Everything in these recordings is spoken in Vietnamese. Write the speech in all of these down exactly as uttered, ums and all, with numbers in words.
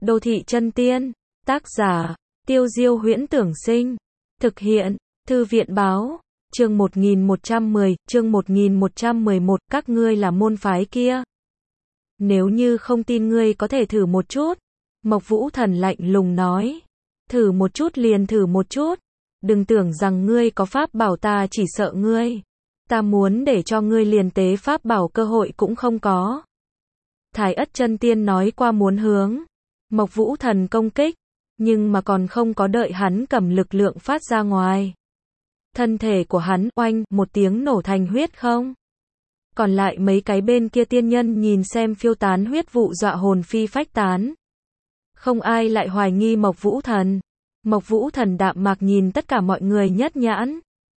Đô thị chân tiên. Tác giả, Tiêu Diêu Huyễn Tưởng Sinh. Thực hiện, Thư viện báo. Chương một nghìn một trăm mười, chương một nghìn một trăm mười một, các ngươi là môn phái kia. Nếu như không tin ngươi có thể thử một chút. Mộc Vũ Thần lạnh lùng nói. Thử một chút liền thử một chút. Đừng tưởng rằng ngươi có pháp bảo, ta chỉ sợ ngươi. Ta muốn để cho ngươi liền tế pháp bảo cơ hội cũng không có. Thái Ất chân tiên nói qua muốn hướng Mộc Vũ Thần công kích, nhưng mà còn không có đợi hắn cầm lực lượng phát ra ngoài. Thân thể của hắn oanh một tiếng nổ thành huyết không. Còn lại mấy cái bên kia tiên nhân nhìn xem phiêu tán huyết vụ dọa hồn phi phách tán. Không ai lại hoài nghi Mộc Vũ Thần. Mộc Vũ Thần đạm mạc nhìn tất cả mọi người nhất nhãn.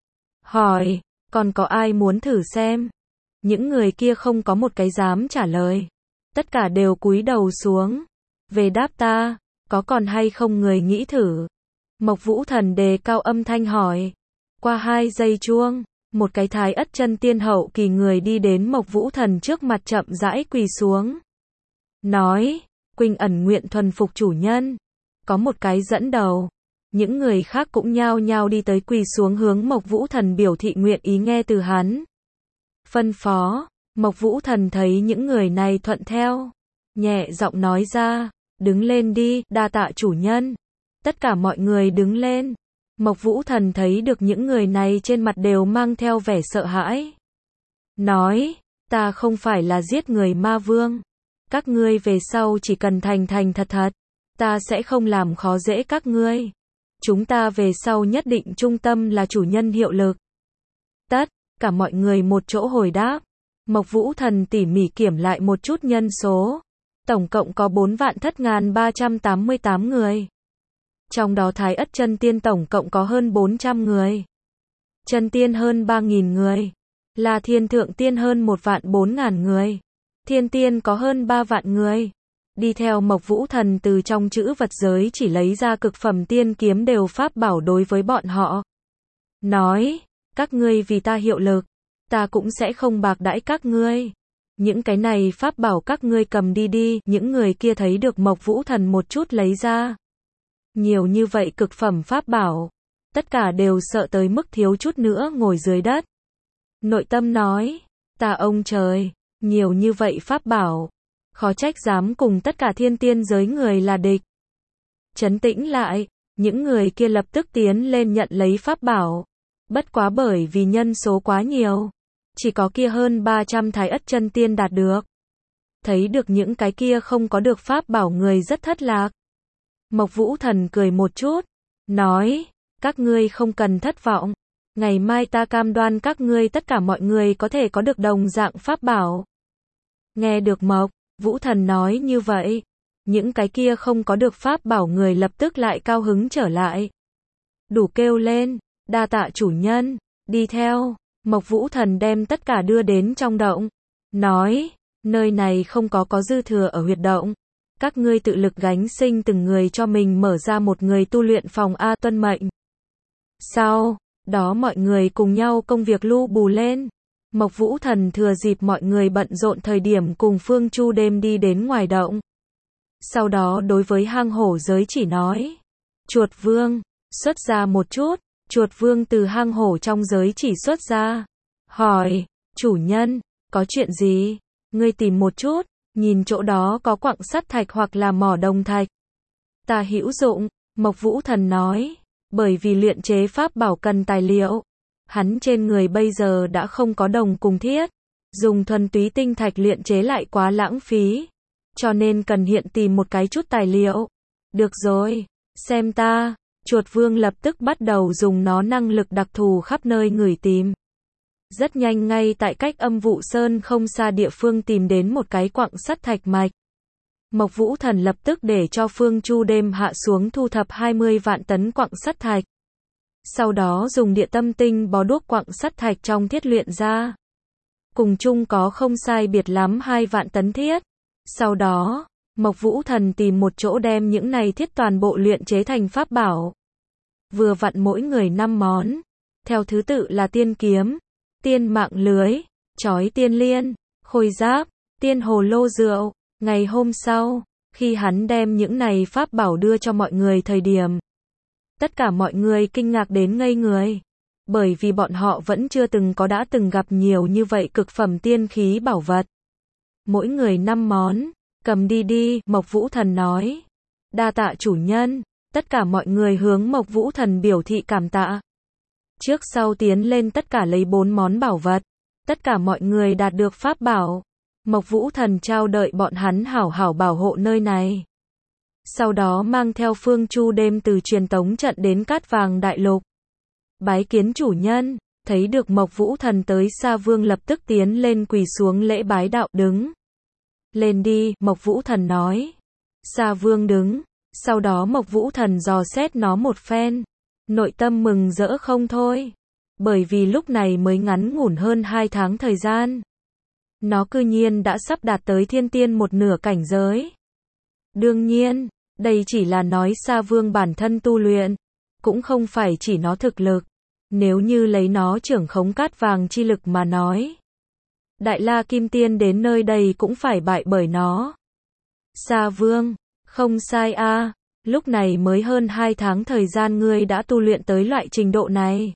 Hỏi, còn có ai muốn thử xem? Những người kia không có một cái dám trả lời. Tất cả đều cúi đầu xuống. Về đáp ta, có còn hay không người nghĩ thử? Mộc Vũ Thần đề cao âm thanh hỏi. Qua hai giây chuông, một cái Thái Ất chân tiên hậu kỳ người đi đến Mộc Vũ Thần trước mặt chậm rãi quỳ xuống. Nói, Quỳnh ẩn nguyện thuần phục chủ nhân. Có một cái dẫn đầu. Những người khác cũng nhao nhao đi tới quỳ xuống hướng Mộc Vũ Thần biểu thị nguyện ý nghe từ hắn. Phân phó, Mộc Vũ Thần thấy những người này thuận theo. Nhẹ giọng nói ra, đứng lên đi, đa tạ chủ nhân. Tất cả mọi người đứng lên. Mộc Vũ Thần thấy được những người này trên mặt đều mang theo vẻ sợ hãi. Nói, ta không phải là giết người ma vương. Các ngươi về sau chỉ cần thành thành thật thật. Ta sẽ không làm khó dễ các ngươi. Chúng ta về sau nhất định trung tâm là chủ nhân hiệu lực. Tất cả mọi người một chỗ hồi đáp. Mộc Vũ Thần tỉ mỉ kiểm lại một chút nhân số. Tổng cộng có bốn vạn thất ngàn ba trăm tám mươi tám người. Trong đó Thái Ất chân tiên tổng cộng có hơn bốn trăm người. Chân tiên hơn ba nghìn người. Là Thiên Thượng tiên hơn một vạn bốn ngàn người. Thiên tiên có hơn ba vạn người. Đi theo Mộc Vũ Thần từ trong chữ vật giới chỉ lấy ra cực phẩm tiên kiếm đều pháp bảo đối với bọn họ. Nói, các ngươi vì ta hiệu lực, ta cũng sẽ không bạc đãi các ngươi. Những cái này pháp bảo các ngươi cầm đi đi. Những người kia thấy được Mộc Vũ Thần một chút lấy ra. Nhiều như vậy cực phẩm pháp bảo. Tất cả đều sợ tới mức thiếu chút nữa ngồi dưới đất. Nội tâm nói, ta ông trời, nhiều như vậy pháp bảo. Khó trách dám cùng tất cả thiên tiên giới người là địch. Trấn tĩnh lại, những người kia lập tức tiến lên nhận lấy pháp bảo. Bất quá bởi vì nhân số quá nhiều. Chỉ có kia hơn ba trăm Thái Ất chân tiên đạt được. Thấy được những cái kia không có được pháp bảo người rất thất lạc. Mộc Vũ Thần cười một chút. Nói, các ngươi không cần thất vọng. Ngày mai ta cam đoan các ngươi tất cả mọi người có thể có được đồng dạng pháp bảo. Nghe được Mộc Vũ Thần nói như vậy. Những cái kia không có được pháp bảo người lập tức lại cao hứng trở lại. Đủ kêu lên, đa tạ chủ nhân, đi theo. Mộc Vũ Thần đem tất cả đưa đến trong động. Nói, nơi này không có có dư thừa ở huyệt động. Các ngươi tự lực gánh sinh từng người cho mình mở ra một người tu luyện phòng A tuân mệnh. Sau đó mọi người cùng nhau công việc lu bù lên. Mộc Vũ Thần thừa dịp mọi người bận rộn thời điểm cùng Phương Chu đêm đi đến ngoài động. Sau đó đối với hang hổ giới chỉ nói. Chuột vương, xuất ra một chút. Chuột vương từ hang hổ trong giới chỉ xuất ra. Hỏi, chủ nhân, có chuyện gì? Ngươi tìm một chút, nhìn chỗ đó có quặng sắt thạch hoặc là mỏ đồng thạch. Ta hữu dụng, Mộc Vũ Thần nói. Bởi vì luyện chế pháp bảo cần tài liệu. Hắn trên người bây giờ đã không có đồng cùng thiết. Dùng thuần túy tinh thạch luyện chế lại quá lãng phí. Cho nên cần hiện tìm một cái chút tài liệu. Được rồi, xem ta. Chuột vương lập tức bắt đầu dùng nó năng lực đặc thù khắp nơi ngửi tìm. Rất nhanh ngay tại cách Âm Vụ Sơn không xa địa phương tìm đến một cái quặng sắt thạch mạch. Mộc Vũ Thần lập tức để cho Phương Chu đêm hạ xuống thu thập hai mươi vạn tấn quặng sắt thạch. Sau đó dùng địa tâm tinh bó đuốc quặng sắt thạch trong thiết luyện ra. Cùng chung có không sai biệt lắm hai vạn tấn thiết. Sau đó, Mộc Vũ Thần tìm một chỗ đem những này thiết toàn bộ luyện chế thành pháp bảo. Vừa vặn mỗi người năm món. Theo thứ tự là tiên kiếm, tiên mạng lưới, chói tiên liên, khôi giáp, tiên hồ lô rượu. Ngày hôm sau, Khi hắn đem những này pháp bảo đưa cho mọi người thời điểm, tất cả mọi người kinh ngạc đến ngây người. Bởi vì bọn họ vẫn chưa từng có đã từng gặp nhiều như vậy cực phẩm tiên khí bảo vật. Mỗi người năm món, cầm đi đi, Mộc Vũ Thần nói. Đa tạ chủ nhân, tất cả mọi người hướng Mộc Vũ Thần biểu thị cảm tạ. Trước sau tiến lên tất cả lấy bốn món bảo vật, tất cả mọi người đạt được pháp bảo. Mộc Vũ Thần trao đợi bọn hắn hảo hảo bảo hộ nơi này. Sau đó mang theo Phương Chu Đêm từ truyền tống trận đến Cát Vàng Đại Lục. Bái kiến chủ nhân, thấy được Mộc Vũ Thần tới, Sa Vương lập tức tiến lên quỳ xuống lễ bái đạo. Đứng lên đi, Mộc Vũ Thần nói. Sa Vương đứng, sau đó Mộc Vũ Thần dò xét nó một phen, nội tâm mừng rỡ không thôi. Bởi vì lúc này mới ngắn ngủn hơn hai tháng thời gian, nó cư nhiên đã sắp đạt tới thiên tiên một nửa cảnh giới. Đương nhiên, đây chỉ là nói Sa Vương bản thân tu luyện, cũng không phải chỉ nó thực lực. Nếu như lấy nó trưởng khống cát vàng chi lực mà nói, Đại La Kim Tiên đến nơi đây cũng phải bại bởi nó. Sa Vương, không sai a, lúc này mới hơn hai tháng thời gian ngươi đã tu luyện tới loại trình độ này.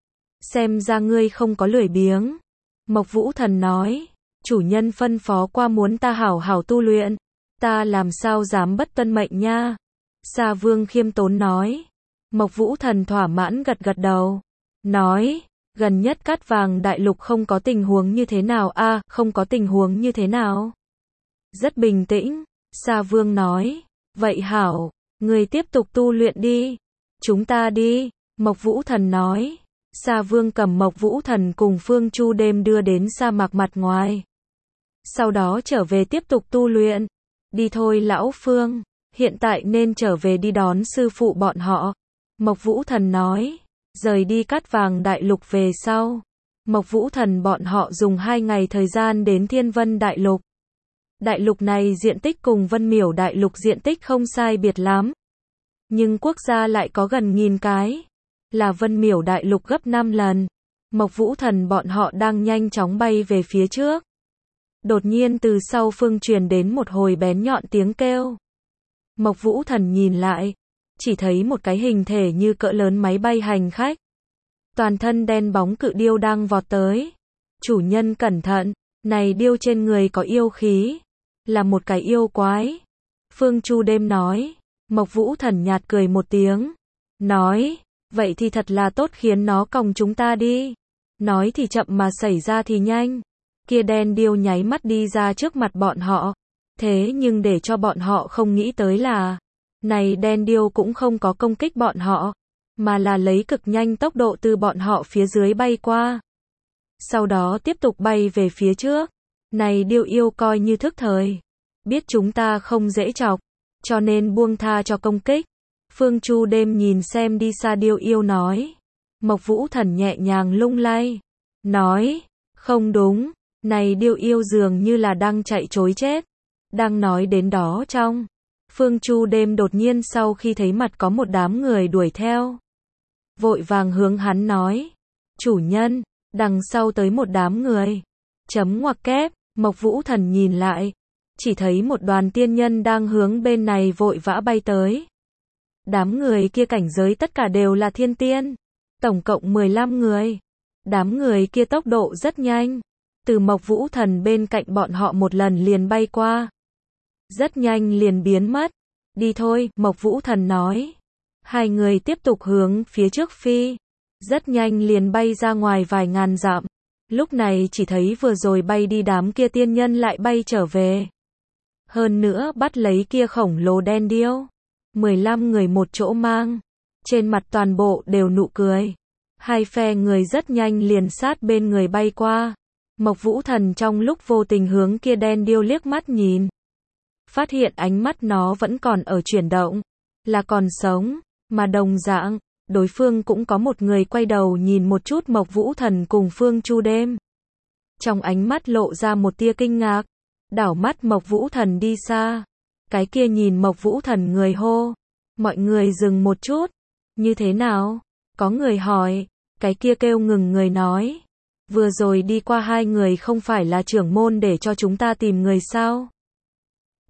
Xem ra ngươi không có lười biếng. Mộc Vũ Thần nói, chủ nhân phân phó qua muốn ta hảo hảo tu luyện, ta làm sao dám bất tuân mệnh nha. Sa Vương khiêm tốn nói. Mộc Vũ Thần thỏa mãn gật gật đầu, nói, gần nhất Cát Vàng Đại Lục không có tình huống như thế nào a, à, không có tình huống như thế nào. Rất bình tĩnh, Sa Vương nói, vậy hảo, người tiếp tục tu luyện đi, chúng ta đi, Mộc Vũ Thần nói. Sa Vương cầm Mộc Vũ Thần cùng Phương Chu Đêm đưa đến sa mạc mặt ngoài. Sau đó trở về tiếp tục tu luyện. Đi thôi lão Phương, hiện tại nên trở về đi đón sư phụ bọn họ. Mộc Vũ Thần nói, rời đi Cát Vàng Đại Lục về sau. Mộc Vũ Thần bọn họ dùng hai ngày thời gian đến Thiên Vân Đại Lục. Đại lục này diện tích cùng Vân Miểu Đại Lục diện tích không sai biệt lắm. Nhưng quốc gia lại có gần nghìn cái. Là Vân Miểu Đại Lục gấp năm lần. Mộc Vũ Thần bọn họ đang nhanh chóng bay về phía trước. Đột nhiên từ sau phương truyền đến một hồi bén nhọn tiếng kêu. Mộc Vũ Thần nhìn lại, chỉ thấy một cái hình thể như cỡ lớn máy bay hành khách. Toàn thân đen bóng cự điêu đang vọt tới. Chủ nhân cẩn thận, này điêu trên người có yêu khí. Là một cái yêu quái. Phương Chu Đêm nói. Mộc Vũ Thần nhạt cười một tiếng. Nói, vậy thì thật là tốt, khiến nó còng chúng ta đi. Nói thì chậm mà xảy ra thì nhanh. Kia đen điêu nháy mắt đi ra trước mặt bọn họ. Thế nhưng để cho bọn họ không nghĩ tới là, này đen điêu cũng không có công kích bọn họ, mà là lấy cực nhanh tốc độ từ bọn họ phía dưới bay qua. Sau đó tiếp tục bay về phía trước. Này điêu yêu coi như thức thời. Biết chúng ta không dễ chọc, cho nên buông tha cho công kích. Phương Chu Đêm nhìn xem đi xa điêu yêu nói. Mộc Vũ Thần nhẹ nhàng lung lay. Nói, không đúng, này điêu yêu dường như là đang chạy trối chết. Đang nói đến đó trong. Phương Chu Đêm đột nhiên sau khi thấy mặt có một đám người đuổi theo. Vội vàng hướng hắn nói. Chủ nhân, đằng sau tới một đám người. Chấm ngoặc kép, Mộc Vũ Thần nhìn lại. Chỉ thấy một đoàn tiên nhân đang hướng bên này vội vã bay tới. Đám người kia cảnh giới tất cả đều là thiên tiên. Tổng cộng mười lăm người. Đám người kia tốc độ rất nhanh. Từ Mộc Vũ Thần bên cạnh bọn họ một lần liền bay qua. Rất nhanh liền biến mất. Đi thôi, Mộc Vũ Thần nói. Hai người tiếp tục hướng phía trước phi. Rất nhanh liền bay ra ngoài vài ngàn dặm. Lúc này chỉ thấy vừa rồi bay đi đám kia tiên nhân lại bay trở về. Hơn nữa bắt lấy kia khổng lồ đen điêu. mười lăm người một chỗ mang. Trên mặt toàn bộ đều nụ cười. Hai phe người rất nhanh liền sát bên người bay qua. Mộc Vũ Thần trong lúc vô tình hướng kia đen điêu liếc mắt nhìn. Phát hiện ánh mắt nó vẫn còn ở chuyển động. Là còn sống. Mà đồng dạng, đối phương cũng có một người quay đầu nhìn một chút Mộc Vũ Thần cùng Phương Chu Đêm. Trong ánh mắt lộ ra một tia kinh ngạc. Đảo mắt Mộc Vũ Thần đi xa. Cái kia nhìn Mộc Vũ Thần người hô. Mọi người dừng một chút. Như thế nào? Có người hỏi. Cái kia kêu ngừng người nói. Vừa rồi đi qua hai người không phải là trưởng môn để cho chúng ta tìm người sao?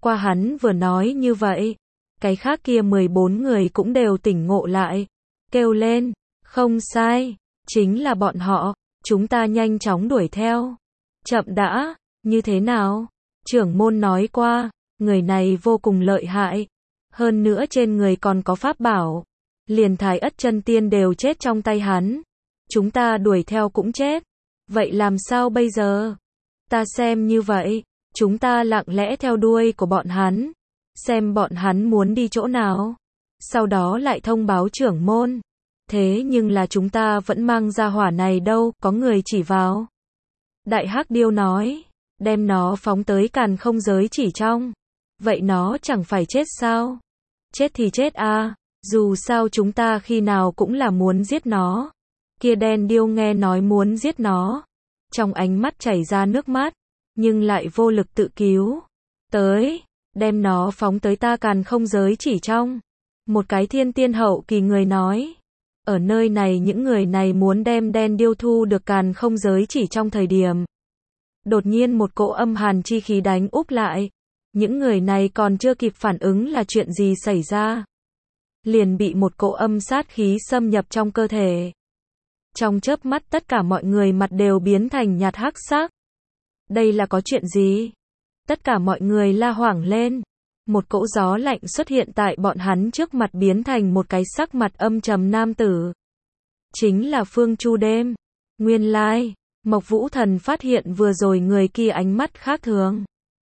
qua hắn vừa nói như vậy, cái khác kia mười bốn người cũng đều tỉnh ngộ lại, kêu lên, không sai, chính là bọn họ, chúng ta nhanh chóng đuổi theo. Chậm đã, như thế nào? Trưởng môn nói qua, người này vô cùng lợi hại, hơn nữa trên người còn có pháp bảo, liền Thái Ất chân tiên đều chết trong tay hắn, chúng ta đuổi theo cũng chết, vậy làm sao bây giờ? Ta xem như vậy, chúng ta lặng lẽ theo đuôi của bọn hắn, xem bọn hắn muốn đi chỗ nào, sau đó lại thông báo trưởng môn. Thế nhưng là chúng ta vẫn mang ra hỏa này đâu, có người chỉ vào. Đại Hắc Điêu nói, đem nó phóng tới càn không giới chỉ trong. Vậy nó chẳng phải chết sao? Chết thì chết à, dù sao chúng ta khi nào cũng là muốn giết nó. Kia đen điêu nghe nói muốn giết nó, trong ánh mắt chảy ra nước mắt, nhưng lại vô lực tự cứu. Tới, đem nó phóng tới ta càn không giới chỉ trong. Một cái thiên tiên hậu kỳ người nói. Ở nơi này những người này muốn đem đen điêu thu được càn không giới chỉ trong thời điểm. Đột nhiên một cỗ âm hàn chi khí đánh úp lại. Những người này còn chưa kịp phản ứng là chuyện gì xảy ra. Liền bị một cỗ âm sát khí xâm nhập trong cơ thể. Trong chớp mắt tất cả mọi người mặt đều biến thành nhạt hắc sắc. Đây là có chuyện gì? Tất cả mọi người la hoảng lên. Một cỗ gió lạnh xuất hiện tại bọn hắn trước mặt biến thành một cái sắc mặt âm trầm nam tử. Chính là Phương Chu Đêm. Nguyên lai, Mộc Vũ Thần phát hiện vừa rồi người kia ánh mắt khác thường.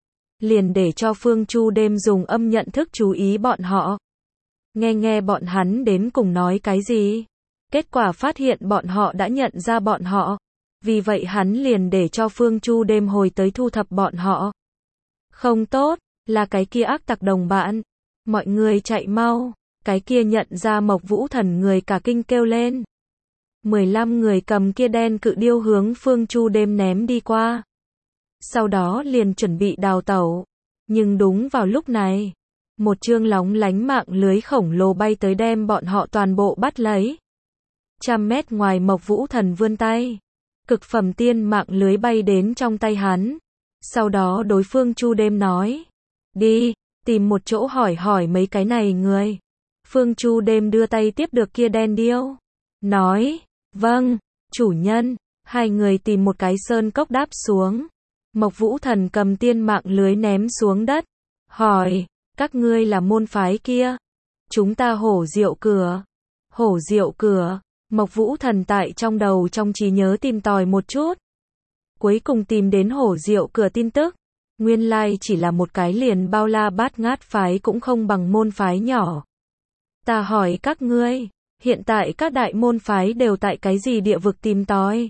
Liền để cho Phương Chu Đêm dùng âm nhận thức chú ý bọn họ. Nghe nghe bọn hắn đến cùng nói cái gì. Kết quả phát hiện bọn họ đã nhận ra bọn họ. Vì vậy hắn liền để cho Phương Chu Đêm hồi tới thu thập bọn họ. Không tốt, là cái kia ác tặc đồng bạn. Mọi người chạy mau. Cái kia nhận ra Mộc Vũ Thần người cả kinh kêu lên. mười lăm người cầm kia đen cự điêu hướng Phương Chu Đêm ném đi qua. Sau đó liền chuẩn bị đào tẩu. Nhưng đúng vào lúc này, một chương lóng lánh mạng lưới khổng lồ bay tới đem bọn họ toàn bộ bắt lấy. Trăm mét ngoài Mộc Vũ Thần vươn tay. Cực phẩm tiên mạng lưới bay đến trong tay hắn. Sau đó đối phương Chu Đêm nói. Đi, tìm một chỗ hỏi hỏi mấy cái này người. Phương Chu Đêm đưa tay tiếp được kia đen điêu. Nói, vâng, chủ nhân. Hai người tìm một cái sơn cốc đáp xuống. Mộc Vũ Thần cầm tiên mạng lưới ném xuống đất. Hỏi, các ngươi là môn phái kia. Chúng ta Hổ Diệu Cửa. Hổ Diệu Cửa. Mộc Vũ Thần tại trong đầu trong trí nhớ tìm tòi một chút. Cuối cùng tìm đến Hổ Diệu Cửa tin tức. Nguyên lai chỉ là một cái liền bao la bát ngát phái cũng không bằng môn phái nhỏ. Ta hỏi các ngươi, hiện tại các đại môn phái đều tại cái gì địa vực tìm tòi?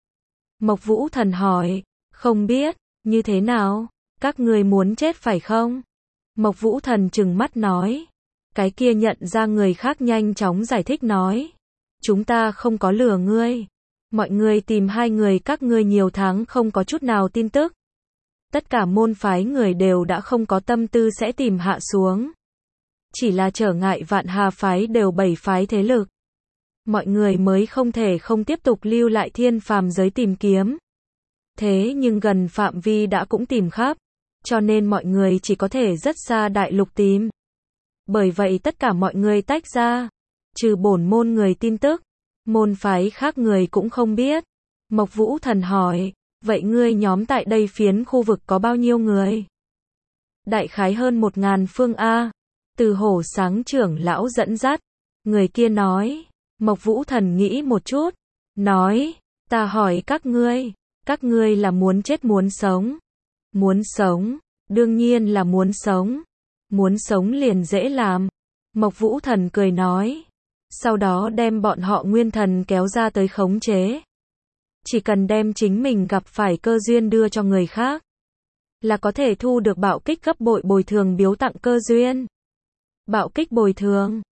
Mộc Vũ Thần hỏi, không biết, như thế nào? Các ngươi muốn chết phải không? Mộc Vũ Thần trừng mắt nói. Cái kia nhận ra người khác nhanh chóng giải thích nói. Chúng ta không có lừa ngươi. Mọi người tìm hai người các ngươi nhiều tháng không có chút nào tin tức. Tất cả môn phái người đều đã không có tâm tư sẽ tìm hạ xuống. Chỉ là trở ngại Vạn Hà phái đều bảy phái thế lực. Mọi người mới không thể không tiếp tục lưu lại thiên phàm giới tìm kiếm. Thế nhưng gần phạm vi đã cũng tìm khắp. Cho nên mọi người chỉ có thể rất xa đại lục tìm. Bởi vậy tất cả mọi người tách ra. Trừ bổn môn người tin tức. Môn phái khác người cũng không biết. Mộc Vũ Thần hỏi. Vậy ngươi nhóm tại đây phiến khu vực có bao nhiêu người? Đại khái hơn một ngàn phương A. Từ Hổ Sáng trưởng lão dẫn dắt. Người kia nói. Mộc Vũ Thần nghĩ một chút. Nói. Ta hỏi các ngươi. Các ngươi là muốn chết muốn sống? Muốn sống. Đương nhiên là muốn sống. Muốn sống liền dễ làm. Mộc Vũ Thần cười nói. Sau đó đem bọn họ nguyên thần kéo ra tới khống chế. Chỉ cần đem chính mình gặp phải cơ duyên đưa cho người khác. Là có thể thu được bạo kích gấp bội bồi thường biếu tặng cơ duyên. Bạo kích bồi thường.